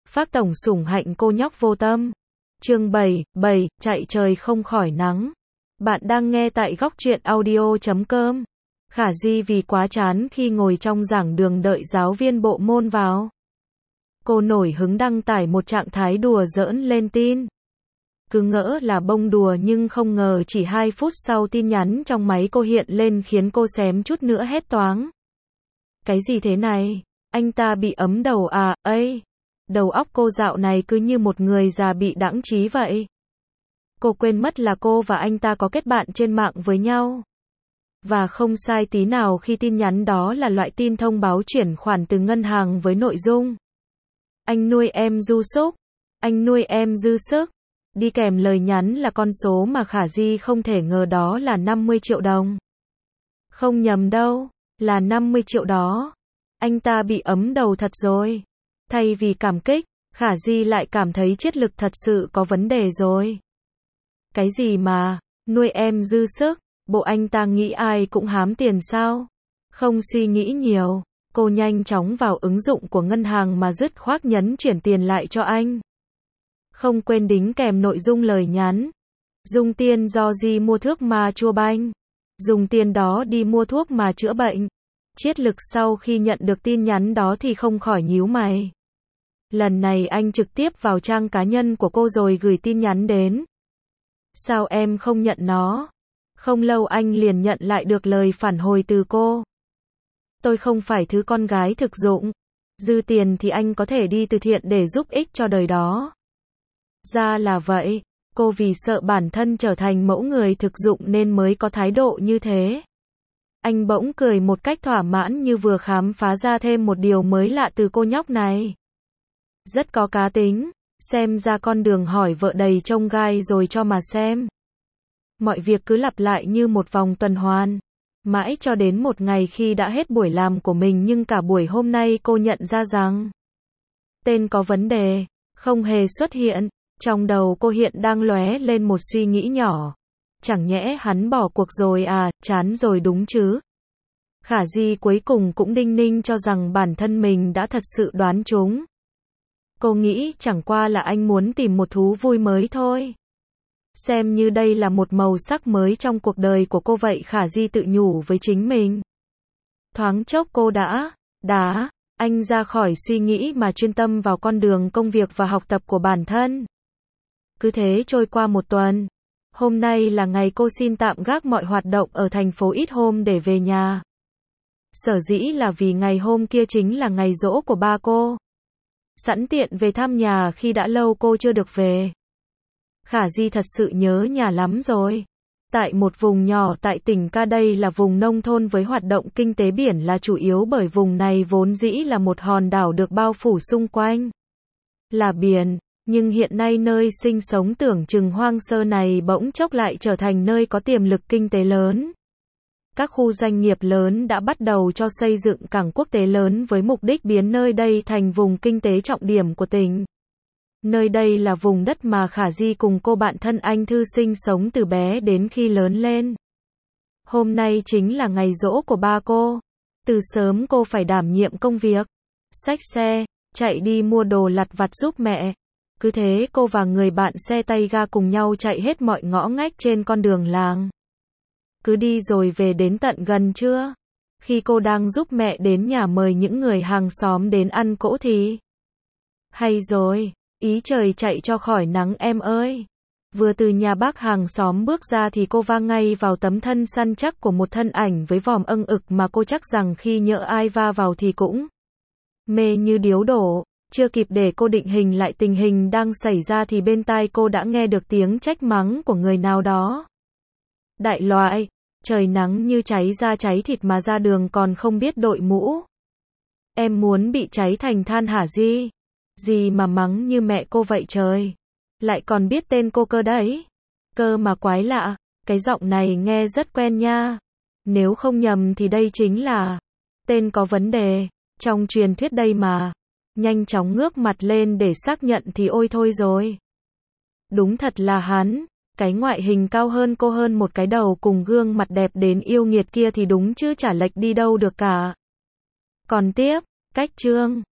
Phác tổng sủng hạnh cô nhóc vô tâm. Chương 7, chạy trời không khỏi nắng. Bạn đang nghe tại góc truyện audio.com. Khả Di vì quá chán khi ngồi trong giảng đường đợi giáo viên bộ môn vào. Cô nổi hứng đăng tải một trạng thái đùa giỡn lên tin. Cứ ngỡ là bông đùa nhưng không ngờ chỉ 2 phút sau tin nhắn trong máy cô hiện lên khiến cô xém chút nữa hét toáng. Cái gì thế này? Anh ta bị ấm đầu à? Ây! Đầu óc cô dạo này cứ như một người già bị đãng trí vậy. Cô quên mất là cô và anh ta có kết bạn trên mạng với nhau. Và không sai tí nào khi tin nhắn đó là loại tin thông báo chuyển khoản từ ngân hàng với nội dung: anh nuôi em du súc, anh nuôi em dư sức. Đi kèm lời nhắn là con số mà Khả Di không thể ngờ đó là 50 triệu đồng. Không nhầm đâu, là 50 triệu đó. Anh ta bị ấm đầu thật rồi. Thay vì cảm kích, Khả Di lại cảm thấy triết lực thật sự có vấn đề rồi. Cái gì mà, nuôi em dư sức, bộ anh ta nghĩ ai cũng hám tiền sao? Không suy nghĩ nhiều, cô nhanh chóng vào ứng dụng của ngân hàng mà dứt khoát nhấn chuyển tiền lại cho anh. Không quên đính kèm nội dung lời nhắn: dùng tiền do Di mua thuốc mà chua banh. Dùng tiền đó đi mua thuốc mà chữa bệnh. Triết lực sau khi nhận được tin nhắn đó thì không khỏi nhíu mày. Lần này anh trực tiếp vào trang cá nhân của cô rồi gửi tin nhắn đến. Sao em không nhận nó? Không lâu anh liền nhận lại được lời phản hồi từ cô. Tôi không phải thứ con gái thực dụng. Dư tiền thì anh có thể đi từ thiện để giúp ích cho đời đó. Ra là vậy, cô vì sợ bản thân trở thành mẫu người thực dụng nên mới có thái độ như thế. Anh bỗng cười một cách thỏa mãn như vừa khám phá ra thêm một điều mới lạ từ cô nhóc này. Rất có cá tính, xem ra con đường hỏi vợ đầy chông gai rồi cho mà xem. Mọi việc cứ lặp lại như một vòng tuần hoàn. Mãi cho đến một ngày khi đã hết buổi làm của mình nhưng cả buổi hôm nay cô nhận ra rằng tên có vấn đề, không hề xuất hiện. Trong đầu cô hiện đang lóe lên một suy nghĩ nhỏ. Chẳng nhẽ hắn bỏ cuộc rồi à, chán rồi đúng chứ? Khả Di cuối cùng cũng đinh ninh cho rằng bản thân mình đã thật sự đoán trúng. Cô nghĩ chẳng qua là anh muốn tìm một thú vui mới thôi. Xem như đây là một màu sắc mới trong cuộc đời của cô vậy, Khả Di tự nhủ với chính mình. Thoáng chốc cô đã anh ra khỏi suy nghĩ mà chuyên tâm vào con đường công việc và học tập của bản thân. Cứ thế trôi qua một tuần. Hôm nay là ngày cô xin tạm gác mọi hoạt động ở thành phố ít hôm để về nhà. Sở dĩ là vì ngày hôm kia chính là ngày giỗ của ba cô. Sẵn tiện về thăm nhà khi đã lâu cô chưa được về. Khả Di thật sự nhớ nhà lắm rồi. Tại một vùng nhỏ tại tỉnh Ca, đây là vùng nông thôn với hoạt động kinh tế biển là chủ yếu, bởi vùng này vốn dĩ là một hòn đảo được bao phủ xung quanh là biển. Nhưng hiện nay nơi sinh sống tưởng chừng hoang sơ này bỗng chốc lại trở thành nơi có tiềm lực kinh tế lớn. Các khu doanh nghiệp lớn đã bắt đầu cho xây dựng cảng quốc tế lớn với mục đích biến nơi đây thành vùng kinh tế trọng điểm của tỉnh. Nơi đây là vùng đất mà Khả Di cùng cô bạn thân Anh Thư sinh sống từ bé đến khi lớn lên. Hôm nay chính là ngày giỗ của ba cô. Từ sớm cô phải đảm nhiệm công việc xách xe, chạy đi mua đồ lặt vặt giúp mẹ. Cứ thế cô và người bạn xe tay ga cùng nhau chạy hết mọi ngõ ngách trên con đường làng. Cứ đi rồi về đến tận gần trưa. Khi cô đang giúp mẹ đến nhà mời những người hàng xóm đến ăn cỗ thì hay rồi, ý trời chạy cho khỏi nắng em ơi. Vừa từ nhà bác hàng xóm bước ra thì cô va ngay vào tấm thân săn chắc của một thân ảnh với vòm âng ực mà cô chắc rằng khi nhỡ ai va vào thì cũng mê như điếu đổ. Chưa kịp để cô định hình lại tình hình đang xảy ra thì bên tai cô đã nghe được tiếng trách mắng của người nào đó. Đại loại, trời nắng như cháy da cháy thịt mà ra đường còn không biết đội mũ. Em muốn bị cháy thành than hả Di? Gì mà mắng như mẹ cô vậy trời? Lại còn biết tên cô cơ đấy. Cơ mà quái lạ, cái giọng này nghe rất quen nha. Nếu không nhầm thì đây chính là tên có vấn đề trong truyền thuyết đây mà. Nhanh chóng ngước mặt lên để xác nhận thì ôi thôi rồi. Đúng thật là hắn. Cái ngoại hình cao hơn cô hơn một cái đầu cùng gương mặt đẹp đến yêu nghiệt kia thì đúng chứ chả lệch đi đâu được cả. Còn tiếp, cách chương